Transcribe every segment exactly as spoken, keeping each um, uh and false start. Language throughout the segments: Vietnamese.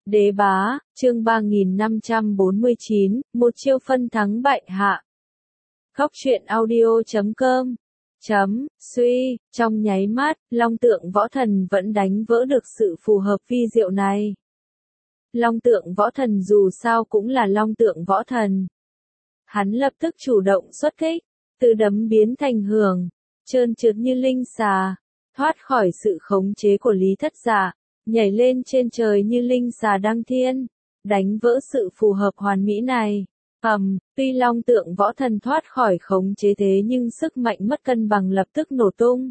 Đế bá, chương ba nghìn năm trăm bốn mươi chín, một chiêu phân thắng bại hạ. Góc truyện audio chấm com chấm suy, trong nháy mắt, Long Tượng Võ Thần vẫn đánh vỡ được sự phù hợp vi diệu này. Long Tượng Võ Thần dù sao cũng là Long Tượng Võ Thần. Hắn lập tức chủ động xuất kích, từ đấm biến thành hưởng, trơn trượt như linh xà, thoát khỏi sự khống chế của Lý Thất Dạ, nhảy lên trên trời như linh xà đăng thiên, đánh vỡ sự phù hợp hoàn mỹ này. Ầm, tuy Long Tượng Võ Thần thoát khỏi khống chế thế nhưng sức mạnh mất cân bằng lập tức nổ tung.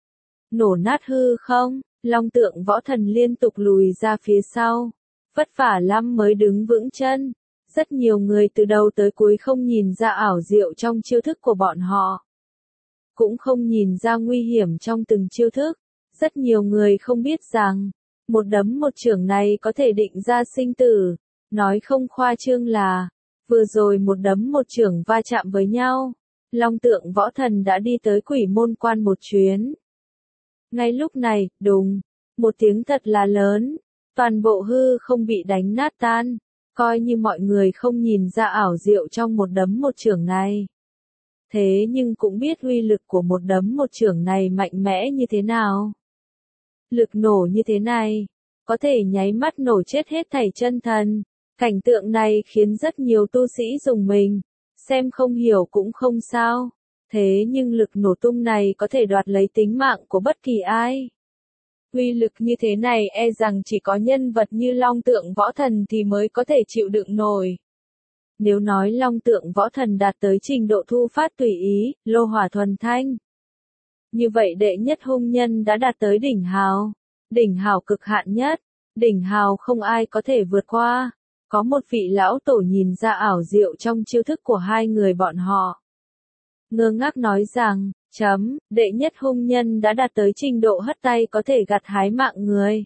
Nổ nát hư không, Long Tượng Võ Thần liên tục lùi ra phía sau, vất vả lắm mới đứng vững chân. Rất nhiều người từ đầu tới cuối không nhìn ra ảo diệu trong chiêu thức của bọn họ. Cũng không nhìn ra nguy hiểm trong từng chiêu thức. Rất nhiều người không biết rằng, một đấm một chưởng này có thể định ra sinh tử. Nói không khoa trương là, vừa rồi một đấm một chưởng va chạm với nhau, Long Tượng Võ Thần đã đi tới Quỷ Môn Quan một chuyến. Ngay lúc này, đùng, một tiếng thật là lớn, toàn bộ hư không bị đánh nát tan. Coi như mọi người không nhìn ra ảo diệu trong một đấm một chưởng này. Thế nhưng cũng biết uy lực của một đấm một chưởng này mạnh mẽ như thế nào. Lực nổ như thế này, có thể nháy mắt nổ chết hết thảy chân thần. Cảnh tượng này khiến rất nhiều tu sĩ rùng mình, xem không hiểu cũng không sao. Thế nhưng lực nổ tung này có thể đoạt lấy tính mạng của bất kỳ ai. Uy lực như thế này e rằng chỉ có nhân vật như Long Tượng Võ Thần thì mới có thể chịu đựng nổi. Nếu nói Long Tượng Võ Thần đạt tới trình độ thu phát tùy ý, lô hỏa thuần thanh. Như vậy đệ nhất hung nhân đã đạt tới đỉnh hào. Đỉnh hào cực hạn nhất. Đỉnh hào không ai có thể vượt qua. Có một vị lão tổ nhìn ra ảo diệu trong chiêu thức của hai người bọn họ. Ngơ ngác nói rằng, chấm, đệ nhất hung nhân đã đạt tới trình độ hất tay có thể gặt hái mạng người.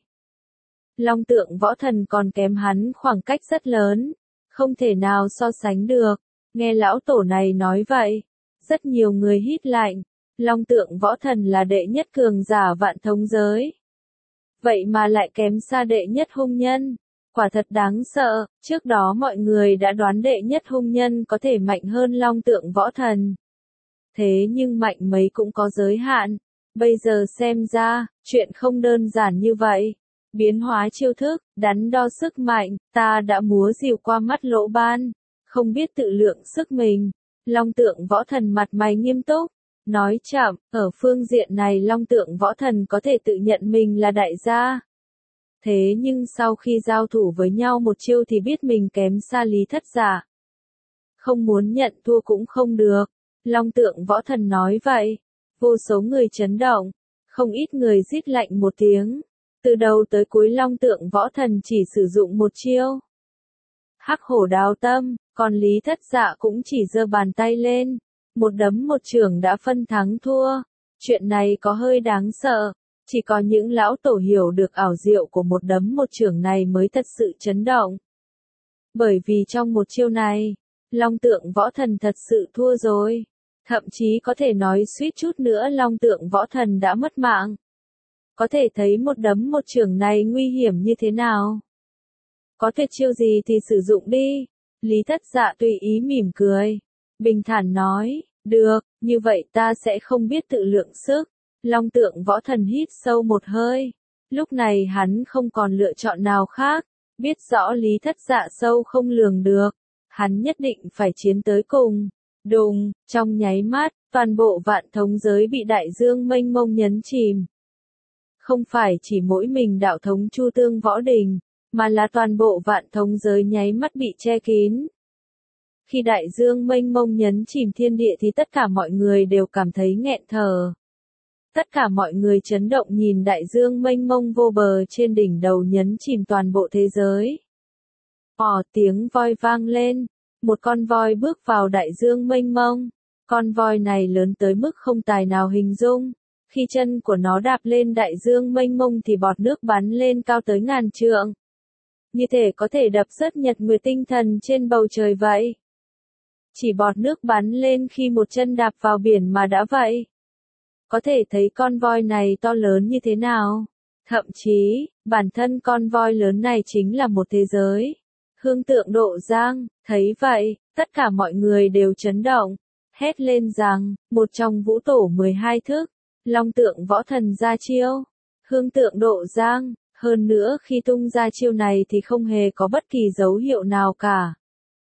Long Tượng Võ Thần còn kém hắn khoảng cách rất lớn, không thể nào so sánh được. Nghe lão tổ này nói vậy, rất nhiều người hít lạnh. Long Tượng Võ Thần là đệ nhất cường giả vạn thống giới. Vậy mà lại kém xa đệ nhất hung nhân. Quả thật đáng sợ, trước đó mọi người đã đoán đệ nhất hung nhân có thể mạnh hơn Long Tượng Võ Thần. Thế nhưng mạnh mấy cũng có giới hạn. Bây giờ xem ra, chuyện không đơn giản như vậy. Biến hóa chiêu thức, đắn đo sức mạnh, ta đã múa rìu qua mắt lỗ ban. Không biết tự lượng sức mình. Long Tượng Võ Thần mặt mày nghiêm túc. Nói chậm, ở phương diện này Long Tượng Võ Thần có thể tự nhận mình là đại gia. Thế nhưng sau khi giao thủ với nhau một chiêu thì biết mình kém xa Lý Thất Dạ. Không muốn nhận thua cũng không được. Long Tượng Võ Thần nói vậy. Vô số người chấn động. Không ít người rít lạnh một tiếng. Từ đầu tới cuối Long Tượng Võ Thần chỉ sử dụng một chiêu. Hắc hổ đao tâm, còn Lý Thất Dạ cũng chỉ giơ bàn tay lên. Một đấm một chưởng đã phân thắng thua. Chuyện này có hơi đáng sợ. Chỉ có những lão tổ hiểu được ảo diệu của một đấm một chưởng này mới thật sự chấn động. Bởi vì trong một chiêu này, Long Tượng Võ Thần thật sự thua rồi. Thậm chí có thể nói suýt chút nữa Long Tượng Võ Thần đã mất mạng. Có thể thấy một đấm một chưởng này nguy hiểm như thế nào. Có thể chiêu gì thì sử dụng đi. Lý Thất Dạ tùy ý mỉm cười. Bình thản nói, được, như vậy ta sẽ không biết tự lượng sức. Long Tượng Võ Thần hít sâu một hơi. Lúc này hắn không còn lựa chọn nào khác. Biết rõ Lý Thất Dạ sâu không lường được. Hắn nhất định phải chiến tới cùng. Đùng, trong nháy mắt, toàn bộ vạn thống giới bị đại dương mênh mông nhấn chìm. Không phải chỉ mỗi mình đạo thống Chu Tương Võ Đình, mà là toàn bộ vạn thống giới nháy mắt bị che kín. Khi đại dương mênh mông nhấn chìm thiên địa thì tất cả mọi người đều cảm thấy nghẹn thở. Tất cả mọi người chấn động nhìn đại dương mênh mông vô bờ trên đỉnh đầu nhấn chìm toàn bộ thế giới. Ồ, tiếng voi vang lên. Một con voi bước vào đại dương mênh mông. Con voi này lớn tới mức không tài nào hình dung. Khi chân của nó đạp lên đại dương mênh mông thì bọt nước bắn lên cao tới ngàn trượng. Như thể có thể đập rớt nhật nguyệt tinh thần trên bầu trời vậy. Chỉ bọt nước bắn lên khi một chân đạp vào biển mà đã vậy. Có thể thấy con voi này to lớn như thế nào. Thậm chí, bản thân con voi lớn này chính là một thế giới. Hương tượng Độ Giang, thấy vậy, tất cả mọi người đều chấn động, hét lên rằng, một trong vũ tổ mười hai thức, long tượng võ thần ra chiêu. Hương tượng Độ Giang, hơn nữa khi tung ra chiêu này thì không hề có bất kỳ dấu hiệu nào cả.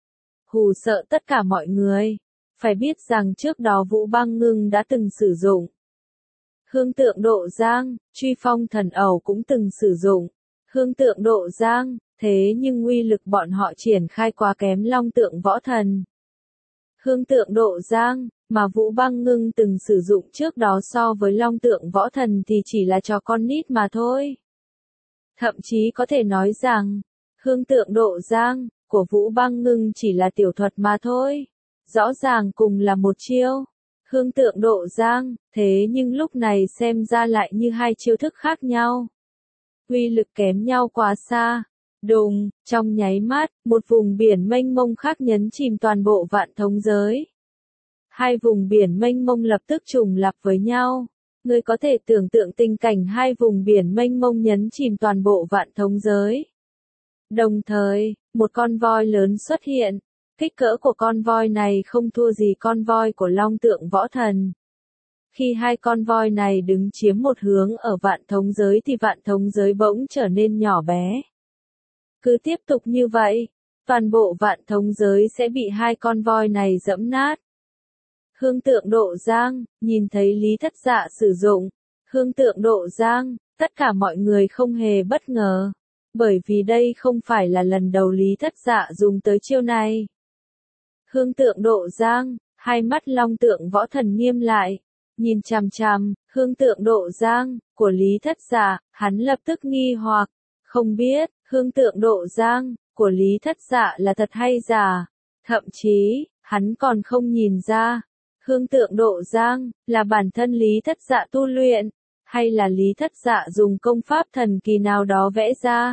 Hù sợ tất cả mọi người. Phải biết rằng trước đó Vũ Băng Ngưng đã từng sử dụng. Hương tượng Độ Giang, truy phong thần ẩu cũng từng sử dụng. Hương tượng Độ Giang, thế nhưng uy lực bọn họ triển khai quá kém long tượng võ thần. Hương tượng Độ Giang, mà Vũ Băng Ngưng từng sử dụng trước đó so với long tượng võ thần thì chỉ là trò con nít mà thôi. Thậm chí có thể nói rằng, hương tượng Độ Giang, của Vũ Băng Ngưng chỉ là tiểu thuật mà thôi. Rõ ràng cùng là một chiêu. Hương tượng Độ Giang, thế nhưng lúc này xem ra lại như hai chiêu thức khác nhau. Uy lực kém nhau quá xa. Đùng, trong nháy mắt, một vùng biển mênh mông khác nhấn chìm toàn bộ vạn thống giới. Hai vùng biển mênh mông lập tức trùng lặp với nhau. Người có thể tưởng tượng tình cảnh hai vùng biển mênh mông nhấn chìm toàn bộ vạn thống giới. Đồng thời, một con voi lớn xuất hiện. Kích cỡ của con voi này không thua gì con voi của long tượng võ thần. Khi hai con voi này đứng chiếm một hướng ở vạn thống giới thì vạn thống giới bỗng trở nên nhỏ bé. Cứ tiếp tục như vậy, toàn bộ vạn thống giới sẽ bị hai con voi này dẫm nát. Hương tượng Độ Giang, nhìn thấy Lý Thất Dạ sử dụng. Hương tượng Độ Giang, tất cả mọi người không hề bất ngờ. Bởi vì đây không phải là lần đầu Lý Thất Dạ dùng tới chiêu này. Hương tượng Độ Giang, hai mắt long tượng võ thần nghiêm lại. Nhìn chằm chằm, hương tượng Độ Giang, của Lý Thất Dạ, hắn lập tức nghi hoặc. Không biết, hương tượng Độ Giang, của Lý Thất Dạ là thật hay giả. Thậm chí, hắn còn không nhìn ra. Hương tượng Độ Giang, là bản thân Lý Thất Dạ tu luyện. Hay là Lý Thất Dạ dùng công pháp thần kỳ nào đó vẽ ra.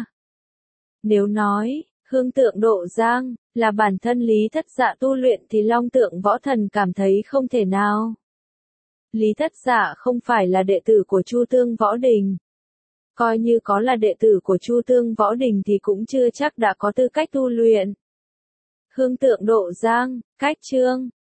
Nếu nói, hương tượng Độ Giang, là bản thân Lý Thất Dạ tu luyện thì long tượng võ thần cảm thấy không thể nào. Lý Thất Dạ không phải là đệ tử của Chu Tương Võ Đình. Coi như có là đệ tử của Chu Tương Võ Đình thì cũng chưa chắc đã có tư cách tu luyện. Hương tượng Độ Giang, cách chương.